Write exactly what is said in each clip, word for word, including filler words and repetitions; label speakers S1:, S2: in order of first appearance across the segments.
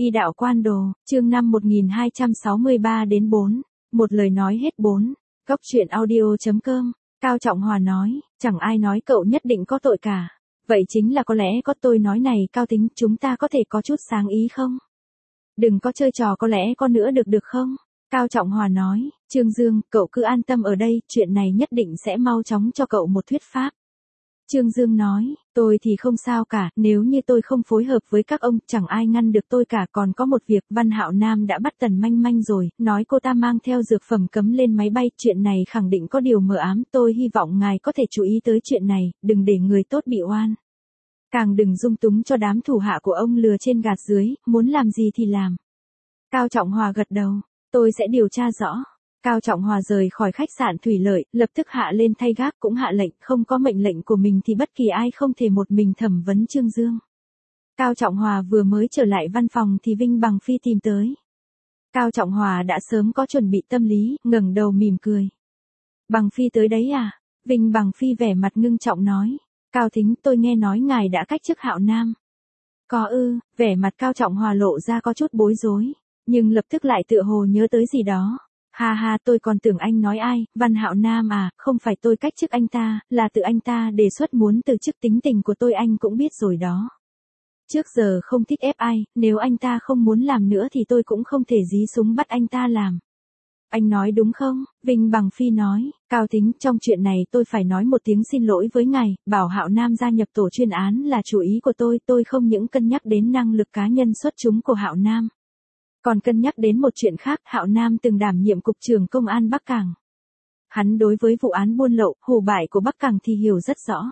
S1: Y đạo quan đồ, chương năm một nghìn hai trăm sáu mươi ba đến bốn. Một lời nói hết bốn. Góc truyện audio.com. Cao Trọng Hòa nói, chẳng ai nói cậu nhất định có tội cả. Vậy chính là có lẽ có tôi nói này Cao Tính, chúng ta có thể có chút sáng ý không? Đừng có chơi trò có lẽ có nữa được được không? Cao Trọng Hòa nói, Trương Dương, cậu cứ an tâm ở đây, chuyện này nhất định sẽ mau chóng cho cậu một thuyết pháp. Trương Dương nói, tôi thì không sao cả, nếu như tôi không phối hợp với các ông, chẳng ai ngăn được tôi cả. Còn có một việc, Văn Hạo Nam đã bắt Tần Manh Manh rồi, nói cô ta mang theo dược phẩm cấm lên máy bay, chuyện này khẳng định có điều mờ ám, tôi hy vọng ngài có thể chú ý tới chuyện này, đừng để người tốt bị oan. Càng đừng dung túng cho đám thủ hạ của ông lừa trên gạt dưới, muốn làm gì thì làm. Cao Trọng Hòa gật đầu, tôi sẽ điều tra rõ. Cao Trọng Hòa rời khỏi khách sạn Thủy Lợi, lập tức hạ lên thay gác, cũng hạ lệnh, không có mệnh lệnh của mình thì bất kỳ ai không thể một mình thẩm vấn Trương Dương. Cao Trọng Hòa vừa mới trở lại văn phòng thì Vinh Bằng Phi tìm tới. Cao Trọng Hòa đã sớm có chuẩn bị tâm lý, ngẩng đầu mỉm cười. Bằng Phi tới đấy à? Vinh Bằng Phi vẻ mặt ngưng trọng nói. Cao Thính, tôi nghe nói ngài đã cách chức Hạo Nam. Có ư? Vẻ mặt Cao Trọng Hòa lộ ra có chút bối rối, nhưng lập tức lại tựa hồ nhớ tới gì đó. Ha ha, tôi còn tưởng anh nói ai, Văn Hạo Nam à, không phải tôi cách chức anh ta, là tự anh ta đề xuất muốn từ chức, tính tình của tôi anh cũng biết rồi đó. Trước giờ không thích ép ai, nếu anh ta không muốn làm nữa thì tôi cũng không thể dí súng bắt anh ta làm. Anh nói đúng không? Vinh Bằng Phi nói, Cao Thính, trong chuyện này tôi phải nói một tiếng xin lỗi với ngài, bảo Hạo Nam gia nhập tổ chuyên án là chủ ý của tôi, tôi không những cân nhắc đến năng lực cá nhân xuất chúng của Hạo Nam. Còn cân nhắc đến một chuyện khác, Hạo Nam từng đảm nhiệm cục trưởng công an Bắc Cảng. Hắn đối với vụ án buôn lậu, hủ bại của Bắc Cảng thì hiểu rất rõ.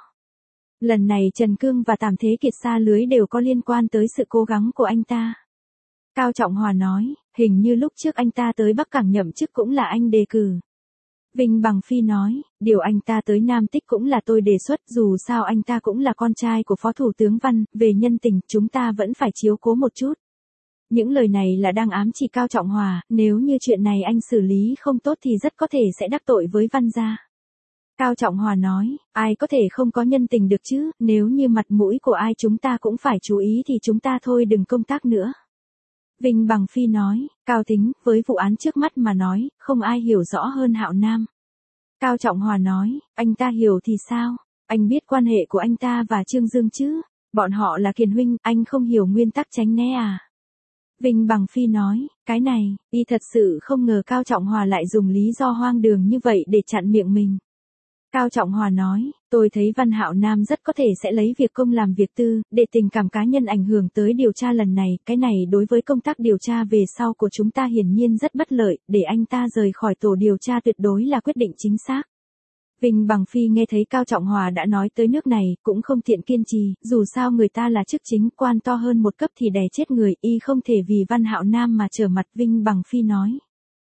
S1: Lần này Trần Cương và Tàm Thế Kiệt sa lưới đều có liên quan tới sự cố gắng của anh ta. Cao Trọng Hòa nói, hình như lúc trước anh ta tới Bắc Cảng nhậm chức cũng là anh đề cử. Vinh Bằng Phi nói, điều anh ta tới Nam Tích cũng là tôi đề xuất, dù sao anh ta cũng là con trai của Phó Thủ tướng Văn, về nhân tình, chúng ta vẫn phải chiếu cố một chút. Những lời này là đang ám chỉ Cao Trọng Hòa, nếu như chuyện này anh xử lý không tốt thì rất có thể sẽ đắc tội với Văn gia. Cao Trọng Hòa nói, ai có thể không có nhân tình được chứ, nếu như mặt mũi của ai chúng ta cũng phải chú ý thì chúng ta thôi đừng công tác nữa. Vinh Bằng Phi nói, Cao Tính, với vụ án trước mắt mà nói, không ai hiểu rõ hơn Hạo Nam. Cao Trọng Hòa nói, anh ta hiểu thì sao, anh biết quan hệ của anh ta và Trương Dương chứ, bọn họ là kiền huynh, anh không hiểu nguyên tắc tránh né à. Vinh Bằng Phi nói, cái này, y thật sự không ngờ Cao Trọng Hòa lại dùng lý do hoang đường như vậy để chặn miệng mình. Cao Trọng Hòa nói, tôi thấy Văn Hạo Nam rất có thể sẽ lấy việc công làm việc tư, để tình cảm cá nhân ảnh hưởng tới điều tra lần này, cái này đối với công tác điều tra về sau của chúng ta hiển nhiên rất bất lợi, để anh ta rời khỏi tổ điều tra tuyệt đối là quyết định chính xác. Vinh Bằng Phi nghe thấy Cao Trọng Hòa đã nói tới nước này, cũng không tiện kiên trì, dù sao người ta là chức chính quan to hơn một cấp thì đè chết người, y không thể vì Văn Hạo Nam mà trở mặt. Vinh Bằng Phi nói.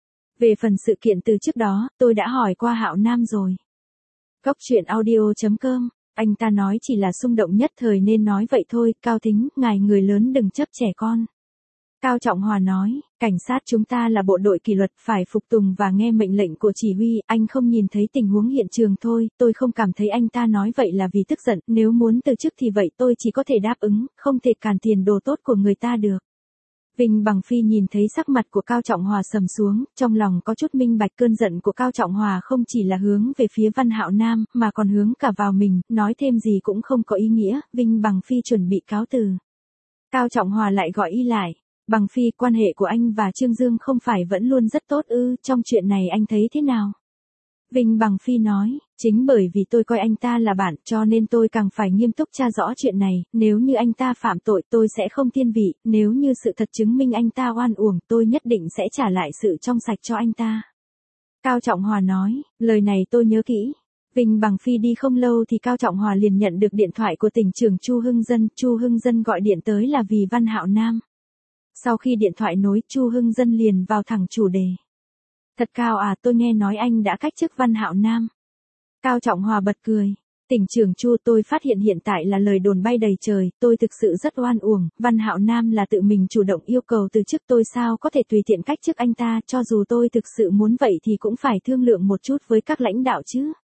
S1: Về phần sự kiện từ trước đó, tôi đã hỏi qua Hạo Nam rồi. Góc truyện audio.com, anh ta nói chỉ là xung động nhất thời nên nói vậy thôi, Cao Thính, ngài người lớn đừng chấp trẻ con. Cao Trọng Hòa nói, cảnh sát chúng ta là bộ đội kỷ luật, phải phục tùng và nghe mệnh lệnh của chỉ huy, anh không nhìn thấy tình huống hiện trường thôi, tôi không cảm thấy anh ta nói vậy là vì tức giận, nếu muốn từ chức thì vậy tôi chỉ có thể đáp ứng, không thể cản tiền đồ tốt của người ta được. Vinh Bằng Phi nhìn thấy sắc mặt của Cao Trọng Hòa sầm xuống, trong lòng có chút minh bạch cơn giận của Cao Trọng Hòa không chỉ là hướng về phía Văn Hạo Nam, mà còn hướng cả vào mình, nói thêm gì cũng không có ý nghĩa, Vinh Bằng Phi chuẩn bị cáo từ. Cao Trọng Hòa lại gọi y lại. Bằng Phi, quan hệ của anh và Trương Dương không phải vẫn luôn rất tốt ư, trong chuyện này anh thấy thế nào? Vinh Bằng Phi nói, chính bởi vì tôi coi anh ta là bạn cho nên tôi càng phải nghiêm túc tra rõ chuyện này, nếu như anh ta phạm tội tôi sẽ không thiên vị, nếu như sự thật chứng minh anh ta oan uổng tôi nhất định sẽ trả lại sự trong sạch cho anh ta. Cao Trọng Hòa nói, lời này tôi nhớ kỹ. Vinh Bằng Phi đi không lâu thì Cao Trọng Hòa liền nhận được điện thoại của tỉnh trưởng Chu Hưng Dân, Chu Hưng Dân gọi điện tới là vì Văn Hạo Nam. Sau khi điện thoại nối, Chu Hưng Dân liền vào thẳng chủ đề. Thật Cao à, tôi nghe nói anh đã cách chức Văn Hạo Nam. Cao Trọng Hòa bật cười. Tỉnh trưởng Chu, tôi phát hiện hiện tại là lời đồn bay đầy trời, tôi thực sự rất oan uổng, Văn Hạo Nam là tự mình chủ động yêu cầu từ chức, tôi sao có thể tùy tiện cách chức anh ta, cho dù tôi thực sự muốn vậy thì cũng phải thương lượng một chút với các lãnh đạo chứ.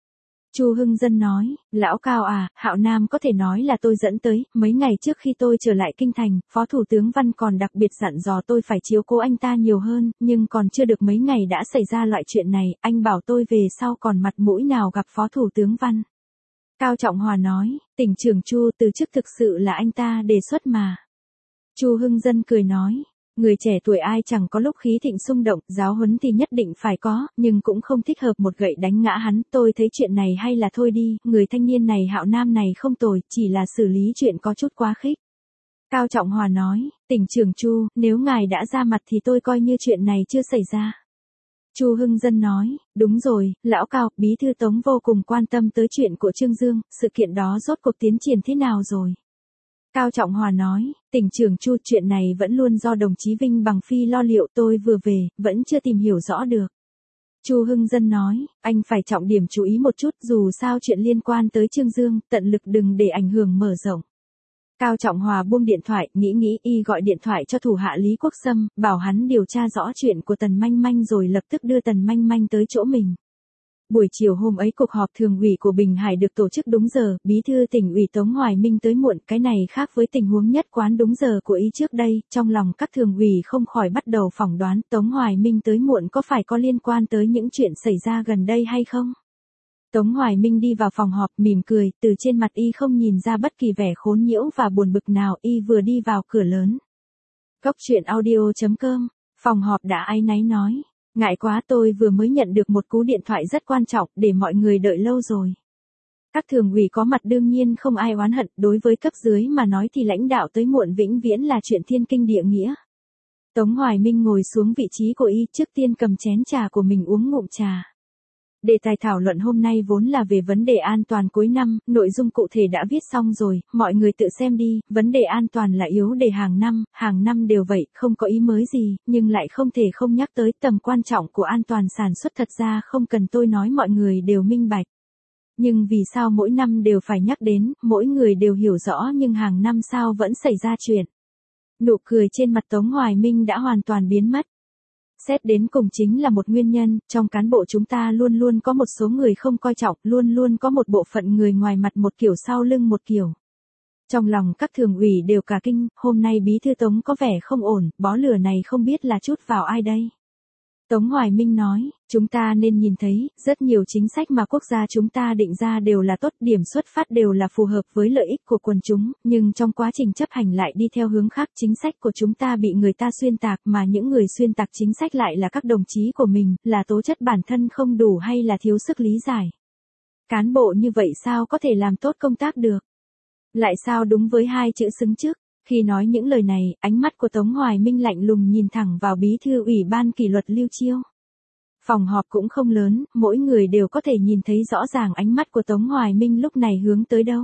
S1: Chu Hưng Dân nói, lão Cao à, Hạo Nam có thể nói là tôi dẫn tới, mấy ngày trước khi tôi trở lại kinh thành, Phó Thủ tướng Văn còn đặc biệt dặn dò tôi phải chiếu cố anh ta nhiều hơn, nhưng còn chưa được mấy ngày đã xảy ra loại chuyện này, anh bảo tôi về sau còn mặt mũi nào gặp Phó Thủ tướng Văn. Cao Trọng Hòa nói, tỉnh trưởng Chu từ chức thực sự là anh ta đề xuất mà. Chu Hưng Dân cười nói, người trẻ tuổi ai chẳng có lúc khí thịnh xung động, giáo huấn thì nhất định phải có, nhưng cũng không thích hợp một gậy đánh ngã hắn, tôi thấy chuyện này hay là thôi đi, người thanh niên này Hạo Nam này không tồi, chỉ là xử lý chuyện có chút quá khích. Cao Trọng Hòa nói, tỉnh trưởng Chu, nếu ngài đã ra mặt thì tôi coi như chuyện này chưa xảy ra. Chu Hưng Dân nói, đúng rồi, lão Cao, bí thư Tống vô cùng quan tâm tới chuyện của Trương Dương, sự kiện đó rốt cuộc tiến triển thế nào rồi? Cao Trọng Hòa nói, tỉnh trưởng Chu, chuyện này vẫn luôn do đồng chí Vinh Bằng Phi lo liệu, tôi vừa về, vẫn chưa tìm hiểu rõ được. Chu Hưng Dân nói, anh phải trọng điểm chú ý một chút, dù sao chuyện liên quan tới Trương Dương, tận lực đừng để ảnh hưởng mở rộng. Cao Trọng Hòa buông điện thoại, nghĩ nghĩ y gọi điện thoại cho thủ hạ Lý Quốc Sâm, bảo hắn điều tra rõ chuyện của Tần Manh Manh rồi lập tức đưa Tần Manh Manh tới chỗ mình. Buổi chiều hôm ấy cuộc họp thường ủy của Bình Hải được tổ chức đúng giờ, bí thư tỉnh ủy Tống Hoài Minh tới muộn, cái này khác với tình huống nhất quán đúng giờ của y trước đây, trong lòng các thường ủy không khỏi bắt đầu phỏng đoán Tống Hoài Minh tới muộn có phải có liên quan tới những chuyện xảy ra gần đây hay không? Tống Hoài Minh đi vào phòng họp mỉm cười, từ trên mặt y không nhìn ra bất kỳ vẻ khốn nhiễu và buồn bực nào, y vừa đi vào cửa lớn. Góc truyện audio chấm com, phòng họp đã áy náy nói. Ngại quá, tôi vừa mới nhận được một cú điện thoại rất quan trọng, để mọi người đợi lâu rồi. Các thường ủy có mặt đương nhiên không ai oán hận, đối với cấp dưới mà nói thì lãnh đạo tới muộn vĩnh viễn là chuyện thiên kinh địa nghĩa. Tống Hoài Minh ngồi xuống vị trí của y, trước tiên cầm chén trà của mình uống ngụm trà. Đề tài thảo luận hôm nay vốn là về vấn đề an toàn cuối năm, nội dung cụ thể đã viết xong rồi, mọi người tự xem đi, vấn đề an toàn là yếu đề hàng năm, hàng năm đều vậy, không có ý mới gì, nhưng lại không thể không nhắc tới tầm quan trọng của an toàn sản xuất, thật ra không cần tôi nói mọi người đều minh bạch. Nhưng vì sao mỗi năm đều phải nhắc đến, mỗi người đều hiểu rõ nhưng hàng năm sao vẫn xảy ra chuyện. Nụ cười trên mặt Tống Hoài Minh đã hoàn toàn biến mất. Xét đến cùng chính là một nguyên nhân, trong cán bộ chúng ta luôn luôn có một số người không coi trọng, luôn luôn có một bộ phận người ngoài mặt một kiểu sau lưng một kiểu. Trong lòng các thường ủy đều cả kinh, hôm nay bí thư Tống có vẻ không ổn, bó lửa này không biết là chút vào ai đây. Tống Hoài Minh nói, chúng ta nên nhìn thấy, rất nhiều chính sách mà quốc gia chúng ta định ra đều là tốt, điểm xuất phát đều là phù hợp với lợi ích của quần chúng, nhưng trong quá trình chấp hành lại đi theo hướng khác, chính sách của chúng ta bị người ta xuyên tạc, mà những người xuyên tạc chính sách lại là các đồng chí của mình, là tố chất bản thân không đủ hay là thiếu sức lý giải. Cán bộ như vậy sao có thể làm tốt công tác được? Lại sao đúng với hai chữ xứng trước? Khi nói những lời này, ánh mắt của Tống Hoài Minh lạnh lùng nhìn thẳng vào bí thư ủy ban kỷ luật Lưu Chiêu. Phòng họp cũng không lớn, mỗi người đều có thể nhìn thấy rõ ràng ánh mắt của Tống Hoài Minh lúc này hướng tới đâu.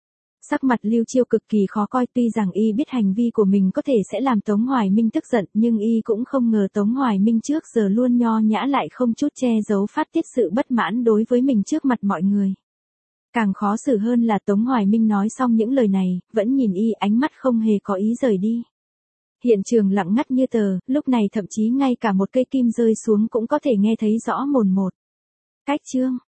S1: Sắc mặt Lưu Chiêu cực kỳ khó coi, tuy rằng y biết hành vi của mình có thể sẽ làm Tống Hoài Minh tức giận, nhưng y cũng không ngờ Tống Hoài Minh trước giờ luôn nho nhã lại không chút che giấu phát tiết sự bất mãn đối với mình trước mặt mọi người. Càng khó xử hơn là Tống Hoài Minh nói xong những lời này, vẫn nhìn y, ánh mắt không hề có ý rời đi. Hiện trường lặng ngắt như tờ, lúc này thậm chí ngay cả một cây kim rơi xuống cũng có thể nghe thấy rõ mồn một. Cách chương